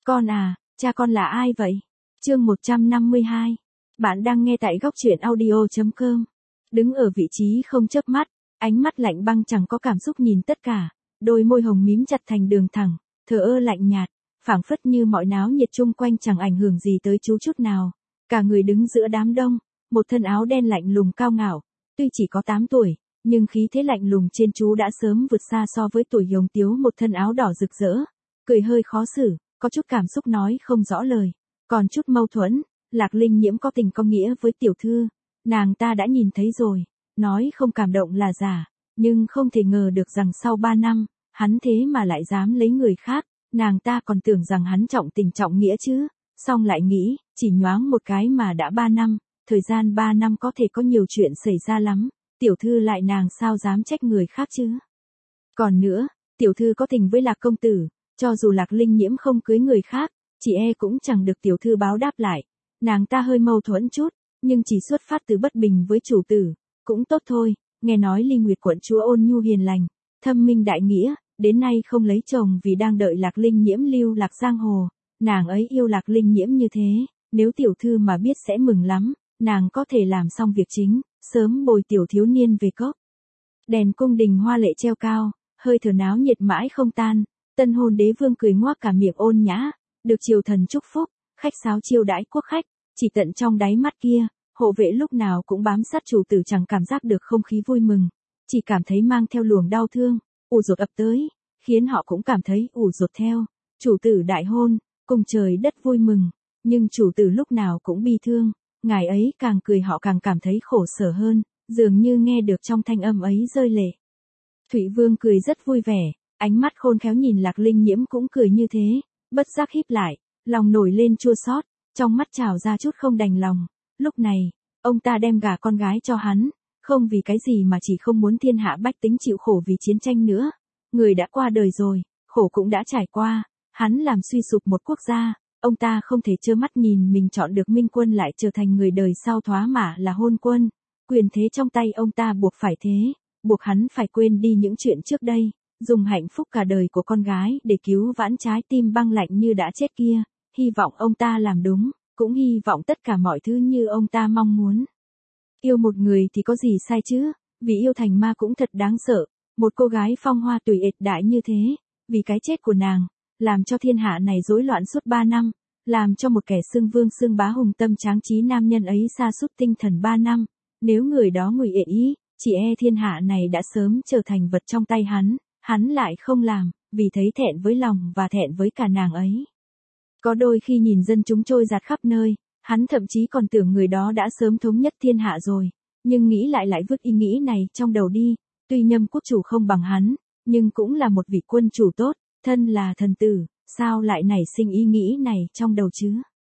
Con à, cha con là ai vậy? Chương 152. Bạn đang nghe tại góc truyện audio.com. Đứng ở vị trí không chớp mắt, ánh mắt lạnh băng chẳng có cảm xúc nhìn tất cả, đôi môi hồng mím chặt thành đường thẳng, thờ ơ lạnh nhạt, phảng phất như mọi náo nhiệt chung quanh chẳng ảnh hưởng gì tới chú chút nào. Cả người đứng giữa đám đông, một thân áo đen lạnh lùng cao ngạo, tuy chỉ có 8 tuổi, nhưng khí thế lạnh lùng trên chú đã sớm vượt xa so với tuổi Hồng Tiếu một thân áo đỏ rực rỡ, cười hơi khó xử, có chút cảm xúc nói không rõ lời, còn chút mâu thuẫn. Lạc Linh Nhiễm có tình có nghĩa với tiểu thư, nàng ta đã nhìn thấy rồi, nói không cảm động là giả, nhưng không thể ngờ được rằng sau 3 năm, hắn thế mà lại dám lấy người khác, nàng ta còn tưởng rằng hắn trọng tình trọng nghĩa chứ, xong lại nghĩ, chỉ nhoáng một cái mà đã 3 năm, thời gian 3 năm có thể có nhiều chuyện xảy ra lắm, tiểu thư lại nàng sao dám trách người khác chứ. Còn nữa, tiểu thư có tình với Lạc công tử, cho dù Lạc Linh Nhiễm không cưới người khác, chị cũng chẳng được tiểu thư báo đáp lại. Nàng ta hơi mâu thuẫn chút, nhưng chỉ xuất phát từ bất bình với chủ tử, cũng tốt thôi, nghe nói Ly Nguyệt quận chúa ôn nhu hiền lành, thâm minh đại nghĩa, đến nay không lấy chồng vì đang đợi Lạc Linh Nhiễm lưu lạc giang hồ, nàng ấy yêu Lạc Linh Nhiễm như thế, nếu tiểu thư mà biết sẽ mừng lắm, nàng có thể làm xong việc chính, sớm bồi tiểu thiếu niên về cốc. Đèn cung đình hoa lệ treo cao, hơi thở náo nhiệt mãi không tan, tân hôn đế vương cười ngoác cả miệng ôn nhã, được triều thần chúc phúc. Khách sáo chiêu đãi quốc khách, chỉ tận trong đáy mắt kia, hộ vệ lúc nào cũng bám sát chủ tử chẳng cảm giác được không khí vui mừng, chỉ cảm thấy mang theo luồng đau thương, ù dột ập tới, khiến họ cũng cảm thấy ù dột theo. Chủ tử đại hôn, cùng trời đất vui mừng, nhưng chủ tử lúc nào cũng bi thương, ngài ấy càng cười họ càng cảm thấy khổ sở hơn, dường như nghe được trong thanh âm ấy rơi lệ. Thụy Vương cười rất vui vẻ, ánh mắt khôn khéo nhìn Lạc Linh Nhiễm cũng cười như thế, bất giác híp lại. Lòng nổi lên chua xót, trong mắt trào ra chút không đành lòng, lúc này, ông ta đem gả con gái cho hắn, không vì cái gì mà chỉ không muốn thiên hạ bách tính chịu khổ vì chiến tranh nữa. Người đã qua đời rồi, khổ cũng đã trải qua, hắn làm suy sụp một quốc gia, ông ta không thể trơ mắt nhìn mình chọn được minh quân lại trở thành người đời sau thoá mạ là hôn quân. Quyền thế trong tay ông ta buộc phải thế, buộc hắn phải quên đi những chuyện trước đây, dùng hạnh phúc cả đời của con gái để cứu vãn trái tim băng lạnh như đã chết kia. Hy vọng ông ta làm đúng, cũng hy vọng tất cả mọi thứ như ông ta mong muốn. Yêu một người thì có gì sai chứ, vì yêu thành ma cũng thật đáng sợ, một cô gái phong hoa tùy ệt đại như thế, vì cái chết của nàng, làm cho thiên hạ này rối loạn suốt 3 năm, làm cho một kẻ xưng vương xưng bá hùng tâm tráng trí nam nhân ấy sa sút tinh thần 3 năm, nếu người đó ngụy ý, chỉ thiên hạ này đã sớm trở thành vật trong tay hắn lại không làm, vì thấy thẹn với lòng và thẹn với cả nàng ấy. Có đôi khi nhìn dân chúng trôi dạt khắp nơi, hắn thậm chí còn tưởng người đó đã sớm thống nhất thiên hạ rồi, nhưng nghĩ lại vứt ý nghĩ này trong đầu đi, tuy Nhâm quốc chủ không bằng hắn, nhưng cũng là một vị quân chủ tốt, thân là thần tử, sao lại nảy sinh ý nghĩ này trong đầu chứ?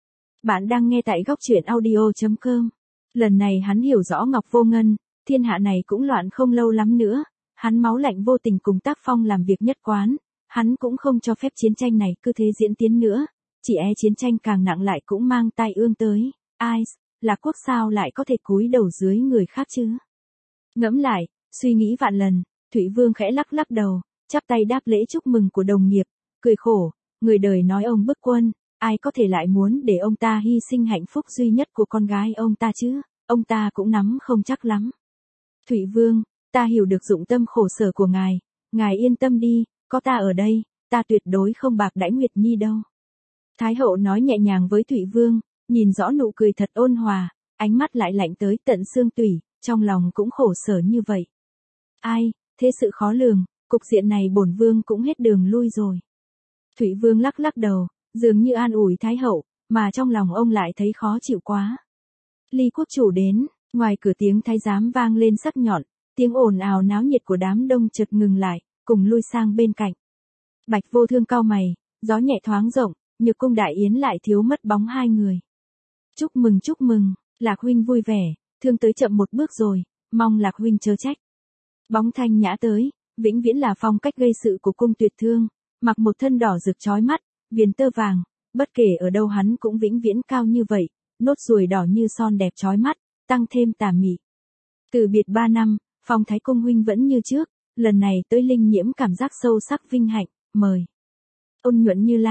Bạn đang nghe tại góc truyện audio.com. Lần này hắn hiểu rõ Ngọc Vô Ngân, thiên hạ này cũng loạn không lâu lắm nữa, hắn máu lạnh vô tình cùng tác phong làm việc nhất quán, hắn cũng không cho phép chiến tranh này cứ thế diễn tiến nữa. Chỉ chiến tranh càng nặng lại cũng mang tai ương tới, ai, là quốc sao lại có thể cúi đầu dưới người khác chứ? Ngẫm lại, suy nghĩ vạn lần, Thụy Vương khẽ lắc đầu, chắp tay đáp lễ chúc mừng của đồng nghiệp, cười khổ, người đời nói ông bức quân, ai có thể lại muốn để ông ta hy sinh hạnh phúc duy nhất của con gái ông ta chứ, ông ta cũng nắm không chắc lắm. Thụy Vương, ta hiểu được dụng tâm khổ sở của ngài yên tâm đi, có ta ở đây, ta tuyệt đối không bạc đãi Nguyệt Nhi đâu. Thái hậu nói nhẹ nhàng với Thụy Vương, nhìn rõ nụ cười thật ôn hòa, ánh mắt lại lạnh tới tận xương tủy, trong lòng cũng khổ sở như vậy. Ai, thế sự khó lường, cục diện này bổn vương cũng hết đường lui rồi. Thụy Vương lắc đầu, dường như an ủi Thái hậu, mà trong lòng ông lại thấy khó chịu quá. Ly quốc chủ đến, ngoài cửa tiếng thái giám vang lên sắc nhọn, tiếng ồn ào náo nhiệt của đám đông chợt ngừng lại, cùng lui sang bên cạnh. Bạch Vô Thương cau mày, gió nhẹ thoáng rộng. Nhược cung đại yến lại thiếu mất bóng hai người. Chúc mừng, Lạc huynh vui vẻ, Thương tới chậm một bước rồi, mong Lạc huynh chớ trách. Bóng Thanh Nhã tới, vĩnh viễn là phong cách gây sự của cung Tuyệt Thương, mặc một thân đỏ rực chói mắt, viền tơ vàng, bất kể ở đâu hắn cũng vĩnh viễn cao như vậy, nốt ruồi đỏ như son đẹp chói mắt, tăng thêm tà mị. Từ biệt 3 năm, Phong Thái Cung huynh vẫn như trước, lần này tới Linh Nhiễm cảm giác sâu sắc vinh hạnh, mời. Ôn nhuận như lan,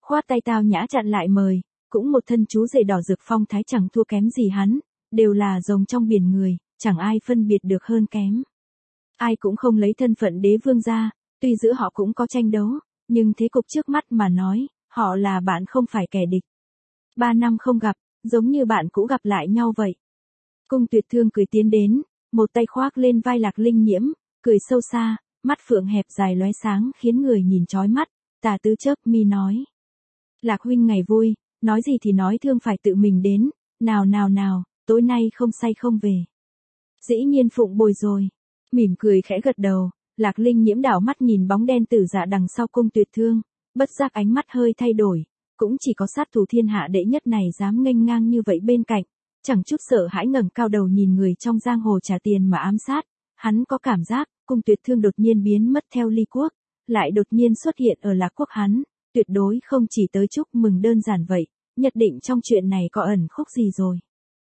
Khoát tay Tao Nhã chặn lại mời, cũng một thân chú rể đỏ rực phong thái chẳng thua kém gì hắn, đều là rồng trong biển người, chẳng ai phân biệt được hơn kém. Ai cũng không lấy thân phận đế vương ra, tuy giữa họ cũng có tranh đấu, nhưng thế cục trước mắt mà nói, họ là bạn không phải kẻ địch. 3 năm không gặp, giống như bạn cũ gặp lại nhau vậy. Cung Tuyệt Thương cười tiến đến, một tay khoác lên vai Lạc Linh Nhiễm, cười sâu xa, mắt phượng hẹp dài lóe sáng khiến người nhìn chói mắt, Tà Tứ chớp mi nói. Lạc huynh ngày vui, nói gì thì nói Thương phải tự mình đến, nào, tối nay không say không về. Dĩ nhiên phụng bồi rồi. Mỉm cười khẽ gật đầu, Lạc Linh Nhiễm đảo mắt nhìn bóng đen Tử Dạ đằng sau Cung Tuyệt Thương, bất giác ánh mắt hơi thay đổi, cũng chỉ có sát thủ thiên hạ đệ nhất này dám nghênh ngang như vậy bên cạnh, chẳng chút sợ hãi ngẩng cao đầu nhìn người trong giang hồ trả tiền mà ám sát, hắn có cảm giác, Cung Tuyệt Thương đột nhiên biến mất theo ly quốc, lại đột nhiên xuất hiện ở Lạc quốc hắn, tuyệt đối không chỉ tới chúc mừng đơn giản vậy, nhất định trong chuyện này có ẩn khúc gì rồi.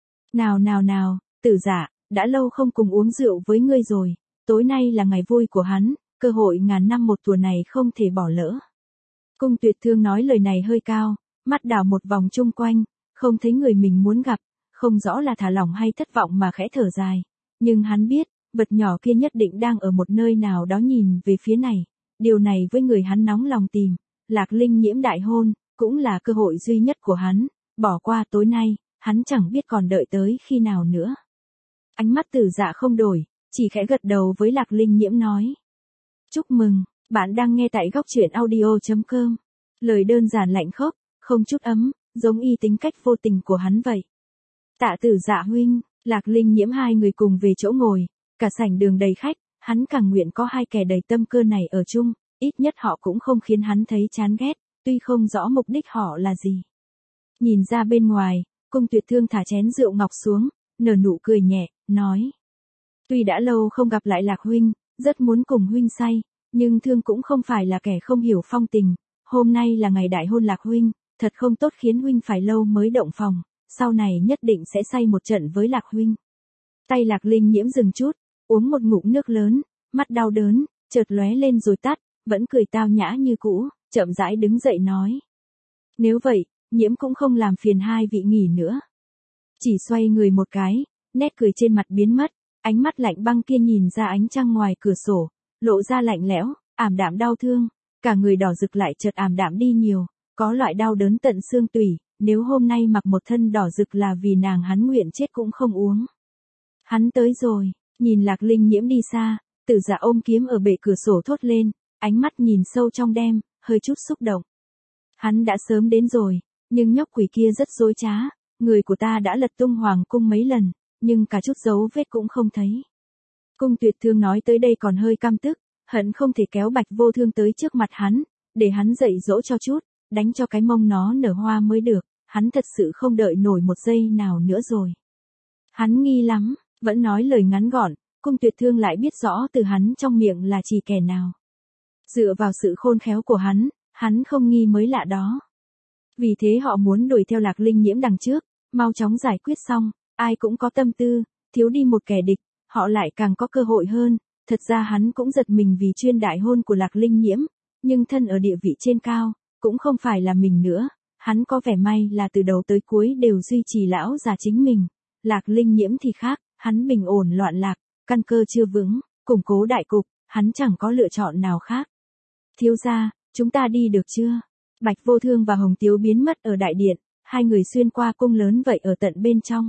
Nào, Tử Dạ, đã lâu không cùng uống rượu với ngươi rồi, tối nay là ngày vui của hắn, cơ hội ngàn năm một thủa này không thể bỏ lỡ. Cung Tuyệt Thương nói lời này hơi cao, mắt đảo một vòng chung quanh, không thấy người mình muốn gặp, không rõ là thả lỏng hay thất vọng mà khẽ thở dài, nhưng hắn biết, vật nhỏ kia nhất định đang ở một nơi nào đó nhìn về phía này, điều này với người hắn nóng lòng tìm, Lạc Linh Nhiễm đại hôn, cũng là cơ hội duy nhất của hắn, bỏ qua tối nay, hắn chẳng biết còn đợi tới khi nào nữa. Ánh mắt Tử Dạ không đổi, chỉ khẽ gật đầu với Lạc Linh Nhiễm nói. Chúc mừng, bạn đang nghe tại góc truyện audio.com. Lời đơn giản lạnh khốc, không chút ấm, giống y tính cách vô tình của hắn vậy. Tạ Tử Dạ huynh, Lạc Linh Nhiễm hai người cùng về chỗ ngồi, cả sảnh đường đầy khách, hắn càng nguyện có hai kẻ đầy tâm cơ này ở chung, ít nhất họ cũng không khiến hắn thấy chán ghét, tuy không rõ mục đích họ là gì. Nhìn ra bên ngoài, Cung Tuyệt Thương thả chén rượu ngọc xuống, nở nụ cười nhẹ, nói. Tuy đã lâu không gặp lại Lạc huynh, rất muốn cùng huynh say, nhưng Thương cũng không phải là kẻ không hiểu phong tình, hôm nay là ngày đại hôn Lạc huynh, thật không tốt khiến huynh phải lâu mới động phòng, sau này nhất định sẽ say một trận với Lạc huynh. Tay Lạc Linh Nhiễm dừng chút, uống một ngụm nước lớn, mắt đau đớn, chợt lóe lên rồi tắt, vẫn cười tao nhã như cũ, chậm rãi đứng dậy nói. Nếu vậy, Nhiễm cũng không làm phiền hai vị nghỉ nữa. Chỉ xoay người một cái, nét cười trên mặt biến mất, ánh mắt lạnh băng kia nhìn ra ánh trăng ngoài cửa sổ, lộ ra lạnh lẽo, ảm đạm đau thương, cả người đỏ rực lại chợt ảm đạm đi nhiều, có loại đau đớn tận xương tủy, nếu hôm nay mặc một thân đỏ rực là vì nàng hắn nguyện chết cũng không uống. Hắn tới rồi, nhìn Lạc Linh Nhiễm đi xa, Tử Dạ ôm kiếm ở bệ cửa sổ thốt lên, ánh mắt nhìn sâu trong đêm, hơi chút xúc động. Hắn đã sớm đến rồi, nhưng nhóc quỷ kia rất dối trá, người của ta đã lật tung hoàng cung mấy lần, nhưng cả chút dấu vết cũng không thấy. Cung Tuyệt Thương nói tới đây còn hơi căm tức, hận không thể kéo Bạch Vô Thương tới trước mặt hắn, để hắn dạy dỗ cho chút, đánh cho cái mông nó nở hoa mới được, hắn thật sự không đợi nổi một giây nào nữa rồi. Hắn nghi lắm, vẫn nói lời ngắn gọn, Cung Tuyệt Thương lại biết rõ từ hắn trong miệng là chỉ kẻ nào. Dựa vào sự khôn khéo của hắn không nghi mới lạ đó. Vì thế họ muốn đuổi theo Lạc Linh Nhiễm đằng trước, mau chóng giải quyết xong, ai cũng có tâm tư, thiếu đi một kẻ địch, họ lại càng có cơ hội hơn. Thật ra hắn cũng giật mình vì chuyên đại hôn của Lạc Linh Nhiễm, nhưng thân ở địa vị trên cao, cũng không phải là mình nữa, hắn có vẻ may là từ đầu tới cuối đều duy trì lão già chính mình. Lạc Linh Nhiễm thì khác, hắn bình ổn loạn lạc, căn cơ chưa vững, củng cố đại cục, hắn chẳng có lựa chọn nào khác. Thiếu gia, chúng ta đi được chưa? Bạch Vô Thương và Hồng Tiếu biến mất ở đại điện, hai người xuyên qua cung lớn vậy ở tận bên trong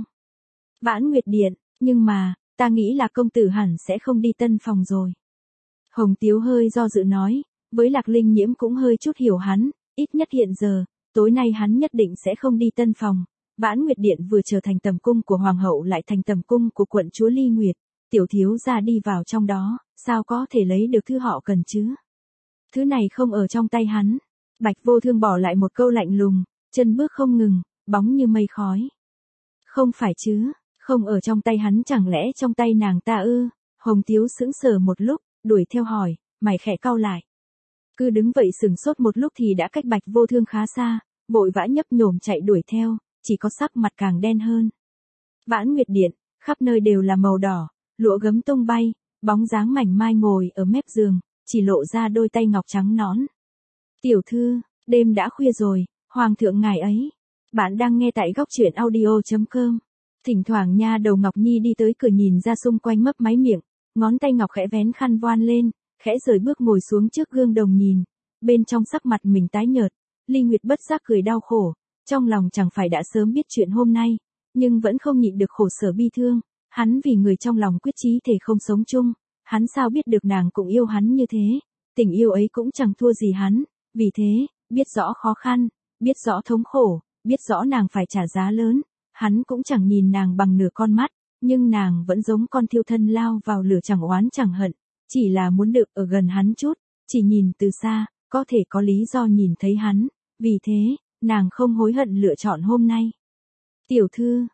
Vãn Nguyệt Điện, nhưng mà, ta nghĩ là công tử hẳn sẽ không đi tân phòng rồi. Hồng Tiếu hơi do dự nói, với Lạc Linh Nhiễm cũng hơi chút hiểu hắn, ít nhất hiện giờ, tối nay hắn nhất định sẽ không đi tân phòng. Vãn Nguyệt Điện vừa trở thành tầm cung của Hoàng hậu lại thành tầm cung của quận chúa Ly Nguyệt, tiểu thiếu gia đi vào trong đó, sao có thể lấy được thứ họ cần chứ? Thứ này không ở trong tay hắn. Bạch Vô Thương bỏ lại một câu lạnh lùng, chân bước không ngừng, bóng như mây khói. Không phải chứ, không ở trong tay hắn chẳng lẽ trong tay nàng ta ư? Hồng Tiếu sững sờ một lúc, đuổi theo hỏi, mày khẽ cau lại. Cứ đứng vậy sừng sốt một lúc thì đã cách Bạch Vô Thương khá xa, vội vã nhấp nhổm chạy đuổi theo, chỉ có sắc mặt càng đen hơn. Vãn Nguyệt Điện, khắp nơi đều là màu đỏ, lụa gấm tung bay, bóng dáng mảnh mai ngồi ở mép giường, chỉ lộ ra đôi tay ngọc trắng nõn. Tiểu thư, Đêm đã khuya rồi, hoàng thượng ngài ấy. Bạn đang nghe tại góc truyện audio.com. Thỉnh thoảng nha đầu Ngọc Nhi đi tới cửa nhìn ra xung quanh mấp máy miệng, ngón tay ngọc khẽ vén khăn voan lên, khẽ rời bước ngồi xuống trước gương đồng nhìn. Bên trong sắc mặt mình tái nhợt, Ly Nguyệt bất giác cười đau khổ, trong lòng chẳng phải đã sớm biết chuyện hôm nay, nhưng vẫn không nhịn được khổ sở bi thương. Hắn vì người trong lòng quyết chí thể không sống chung, hắn sao biết được nàng cũng yêu hắn như thế, tình yêu ấy cũng chẳng thua gì hắn, vì thế, biết rõ khó khăn, biết rõ thống khổ, biết rõ nàng phải trả giá lớn, hắn cũng chẳng nhìn nàng bằng nửa con mắt, nhưng nàng vẫn giống con thiêu thân lao vào lửa chẳng oán chẳng hận, chỉ là muốn được ở gần hắn chút, chỉ nhìn từ xa, có thể có lý do nhìn thấy hắn, vì thế, nàng không hối hận lựa chọn hôm nay. Tiểu thư,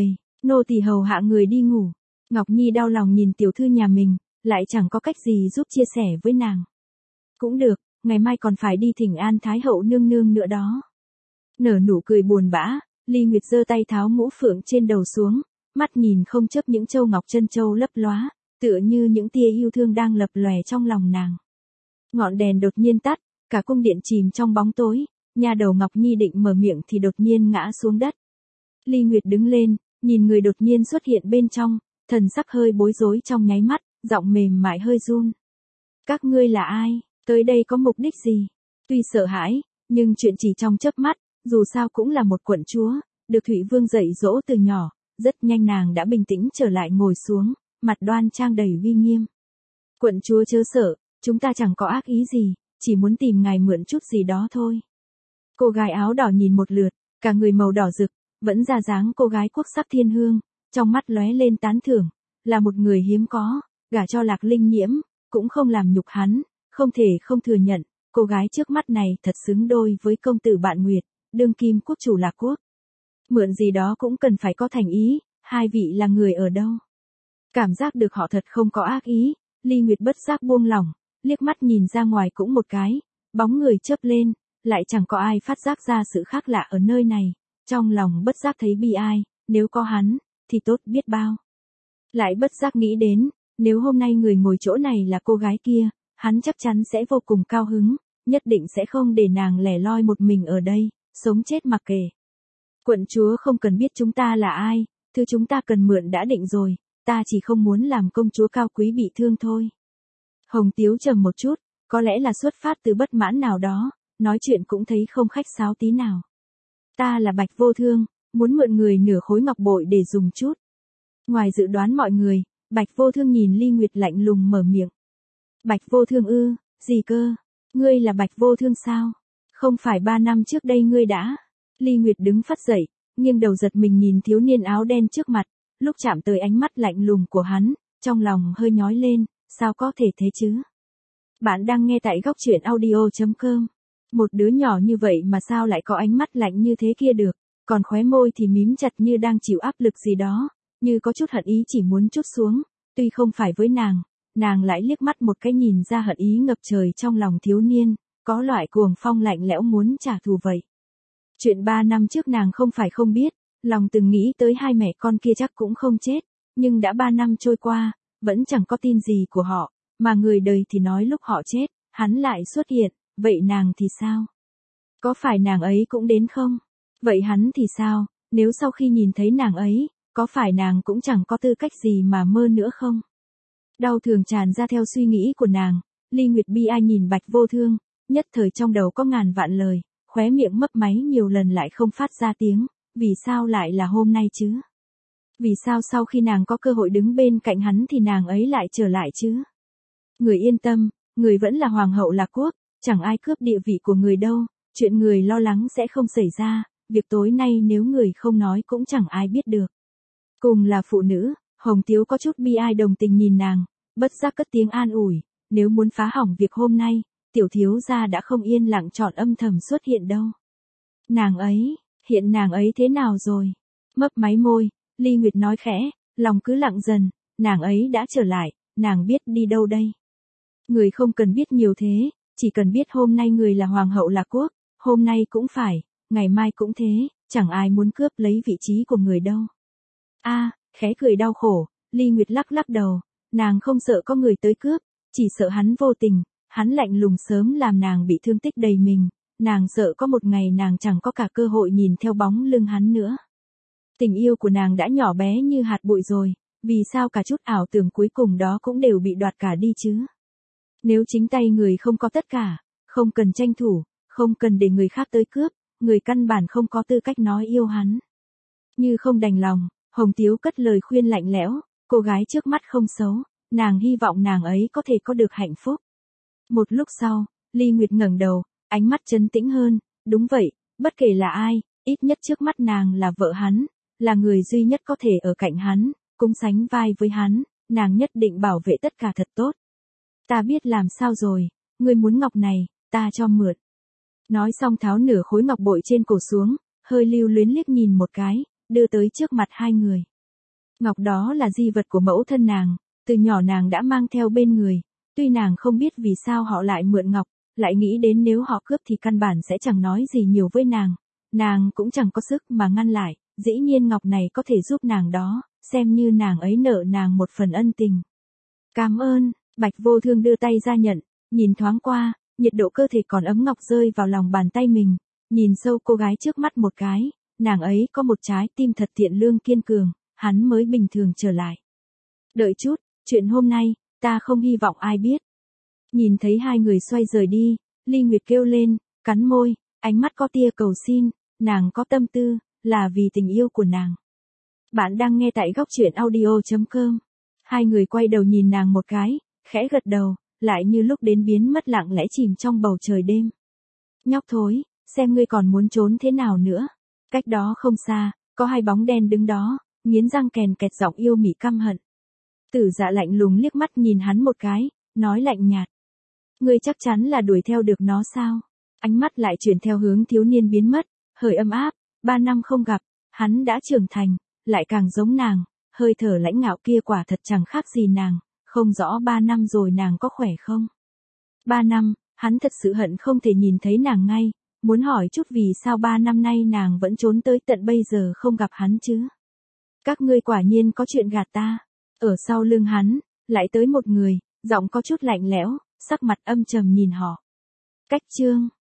nô tỳ hầu hạ người đi ngủ. Ngọc Nhi đau lòng nhìn tiểu thư nhà mình, lại chẳng có cách gì giúp chia sẻ với nàng. Cũng được, ngày mai còn phải đi thỉnh an Thái hậu nương nương nữa đó. Nở nụ cười buồn bã, Ly Nguyệt giơ tay tháo mũ phượng trên đầu xuống, mắt nhìn không chớp những châu ngọc chân châu lấp lóa, tựa như những tia yêu thương đang lập lòe trong lòng nàng. Ngọn đèn đột nhiên tắt, cả cung điện chìm trong bóng tối, nha đầu Ngọc Nhi định mở miệng thì đột nhiên ngã xuống đất. Ly Nguyệt đứng lên, nhìn người đột nhiên xuất hiện bên trong, thần sắc hơi bối rối trong nháy mắt, giọng mềm mại hơi run. Các ngươi là ai, tới đây có mục đích gì? Tuy sợ hãi, nhưng chuyện chỉ trong chớp mắt, dù sao cũng là một quận chúa, được Thụy Vương dạy dỗ từ nhỏ, rất nhanh nàng đã bình tĩnh trở lại ngồi xuống, mặt đoan trang đầy uy nghiêm. Quận chúa chớ sợ, chúng ta chẳng có ác ý gì, chỉ muốn tìm ngài mượn chút gì đó thôi. Cô gái áo đỏ nhìn một lượt, cả người màu đỏ rực, vẫn ra dáng cô gái quốc sắc thiên hương, trong mắt lóe lên tán thưởng, là một người hiếm có, gả cho Lạc Linh Nhiễm, cũng không làm nhục hắn, không thể không thừa nhận, cô gái trước mắt này thật xứng đôi với công tử Bạn Nguyệt, đương kim quốc chủ Lạc Quốc. Mượn gì đó cũng cần phải có thành ý, hai vị là người ở đâu? Cảm giác được họ thật không có ác ý, Ly Nguyệt bất giác buông lỏng, liếc mắt nhìn ra ngoài cũng một cái, bóng người chớp lên, lại chẳng có ai phát giác ra sự khác lạ ở nơi này, trong lòng bất giác thấy bi ai, nếu có hắn, thì tốt biết bao. Lại bất giác nghĩ đến, nếu hôm nay người ngồi chỗ này là cô gái kia, hắn chắc chắn sẽ vô cùng cao hứng, nhất định sẽ không để nàng lẻ loi một mình ở đây, sống chết mặc kệ. Quận chúa không cần biết chúng ta là ai, thứ chúng ta cần mượn đã định rồi, ta chỉ không muốn làm công chúa cao quý bị thương thôi. Hồng Tiếu trầm một chút, có lẽ là xuất phát từ bất mãn nào đó, nói chuyện cũng thấy không khách sáo tí nào. Ta là Bạch Vô Thương, muốn mượn người nửa khối ngọc bội để dùng chút. Ngoài dự đoán mọi người, Bạch Vô Thương nhìn Ly Nguyệt lạnh lùng mở miệng. Bạch Vô Thương ư, gì cơ? Ngươi là Bạch Vô Thương sao? Không phải 3 năm trước đây ngươi đã? Ly Nguyệt đứng phắt dậy, nghiêng đầu giật mình nhìn thiếu niên áo đen trước mặt, lúc chạm tới ánh mắt lạnh lùng của hắn, trong lòng hơi nhói lên, sao có thể thế chứ? Bạn đang nghe tại góc truyện audio.com. Một đứa nhỏ như vậy mà sao lại có ánh mắt lạnh như thế kia được, còn khóe môi thì mím chặt như đang chịu áp lực gì đó, như có chút hận ý chỉ muốn trút xuống, tuy không phải với nàng lại liếc mắt một cái nhìn ra hận ý ngập trời trong lòng thiếu niên, có loại cuồng phong lạnh lẽo muốn trả thù vậy. Chuyện 3 năm trước nàng không phải không biết, lòng từng nghĩ tới hai mẹ con kia chắc cũng không chết, nhưng đã 3 năm trôi qua, vẫn chẳng có tin gì của họ, mà người đời thì nói lúc họ chết, hắn lại xuất hiện, vậy nàng thì sao? Có phải nàng ấy cũng đến không? Vậy hắn thì sao, nếu sau khi nhìn thấy nàng ấy, có phải nàng cũng chẳng có tư cách gì mà mơ nữa không? Đau thường tràn ra theo suy nghĩ của nàng, Ly Nguyệt bi ai nhìn Bạch Vô Thương, nhất thời trong đầu có ngàn vạn lời, khóe miệng mấp máy nhiều lần lại không phát ra tiếng, vì sao lại là hôm nay chứ? Vì sao sau khi nàng có cơ hội đứng bên cạnh hắn thì nàng ấy lại trở lại chứ? Người yên tâm, người vẫn là hoàng hậu Lạc Quốc, chẳng ai cướp địa vị của người đâu, chuyện người lo lắng sẽ không xảy ra, việc tối nay nếu người không nói cũng chẳng ai biết được. Cùng là phụ nữ, Hồng Tiếu có chút bi ai đồng tình nhìn nàng, bất giác cất tiếng an ủi, nếu muốn phá hỏng việc hôm nay, tiểu thiếu gia đã không yên lặng chọn âm thầm xuất hiện đâu. Hiện nàng ấy thế nào rồi? Mấp máy môi, Ly Nguyệt nói khẽ, lòng cứ lặng dần, nàng ấy đã trở lại, nàng biết đi đâu đây? Người không cần biết nhiều thế, chỉ cần biết hôm nay người là hoàng hậu Lạc Quốc, hôm nay cũng phải, ngày mai cũng thế, chẳng ai muốn cướp lấy vị trí của người đâu. Khẽ cười đau khổ, Ly Nguyệt lắc lắc đầu, nàng không sợ có người tới cướp, chỉ sợ hắn vô tình, hắn lạnh lùng sớm làm nàng bị thương tích đầy mình, nàng sợ có một ngày nàng chẳng có cả cơ hội nhìn theo bóng lưng hắn nữa. Tình yêu của nàng đã nhỏ bé như hạt bụi rồi, vì sao cả chút ảo tưởng cuối cùng đó cũng đều bị đoạt cả đi chứ? Nếu chính tay người không có tất cả, không cần tranh thủ, không cần để người khác tới cướp, người căn bản không có tư cách nói yêu hắn. Như không đành lòng, Hồng Tiếu cất lời khuyên lạnh lẽo, cô gái trước mắt không xấu, nàng hy vọng nàng ấy có thể có được hạnh phúc. Một lúc sau, Ly Nguyệt ngẩng đầu, ánh mắt trấn tĩnh hơn, đúng vậy, bất kể là ai, ít nhất trước mắt nàng là vợ hắn, là người duy nhất có thể ở cạnh hắn, cũng sánh vai với hắn, nàng nhất định bảo vệ tất cả thật tốt. Ta biết làm sao rồi, ngươi muốn ngọc này, ta cho mượn. Nói xong tháo nửa khối ngọc bội trên cổ xuống, hơi lưu luyến liếc nhìn một cái, đưa tới trước mặt hai người. Ngọc đó là di vật của mẫu thân nàng, từ nhỏ nàng đã mang theo bên người, tuy nàng không biết vì sao họ lại mượn ngọc, lại nghĩ đến nếu họ cướp thì căn bản sẽ chẳng nói gì nhiều với nàng cũng chẳng có sức mà ngăn lại, dĩ nhiên ngọc này có thể giúp nàng đó, xem như nàng ấy nợ nàng một phần ân tình. Cảm ơn, Bạch Vô Thương đưa tay ra nhận, nhìn thoáng qua, nhiệt độ cơ thể còn ấm ngọc rơi vào lòng bàn tay mình, nhìn sâu cô gái trước mắt một cái, nàng ấy có một trái tim thật thiện lương kiên cường, hắn mới bình thường trở lại. Đợi chút, chuyện hôm nay, ta không hy vọng ai biết. Nhìn thấy hai người xoay rời đi, Ly Nguyệt kêu lên, cắn môi, ánh mắt có tia cầu xin, nàng có tâm tư, là vì tình yêu của nàng. Bạn đang nghe tại góc truyện audio.com. Hai người quay đầu nhìn nàng một cái, khẽ gật đầu, lại như lúc đến biến mất lặng lẽ chìm trong bầu trời đêm. Nhóc thối, xem ngươi còn muốn trốn thế nào nữa. Cách đó không xa, có hai bóng đen đứng đó, nghiến răng kèn kẹt giọng yêu mị căm hận. Tử Dạ lạnh lùng liếc mắt nhìn hắn một cái, nói lạnh nhạt. Ngươi chắc chắn là đuổi theo được nó sao? Ánh mắt lại chuyển theo hướng thiếu niên biến mất, hơi ấm áp, 3 năm không gặp, hắn đã trưởng thành, lại càng giống nàng, hơi thở lãnh ngạo kia quả thật chẳng khác gì nàng, không rõ 3 năm rồi nàng có khỏe không? 3 năm, hắn thật sự hận không thể nhìn thấy nàng ngay, muốn hỏi chút vì sao 3 năm nay nàng vẫn trốn tới tận bây giờ không gặp hắn chứ? Các ngươi quả nhiên có chuyện gạt ta. Ở sau lưng hắn, lại tới một người, giọng có chút lạnh lẽo, sắc mặt âm trầm nhìn họ. Cách chương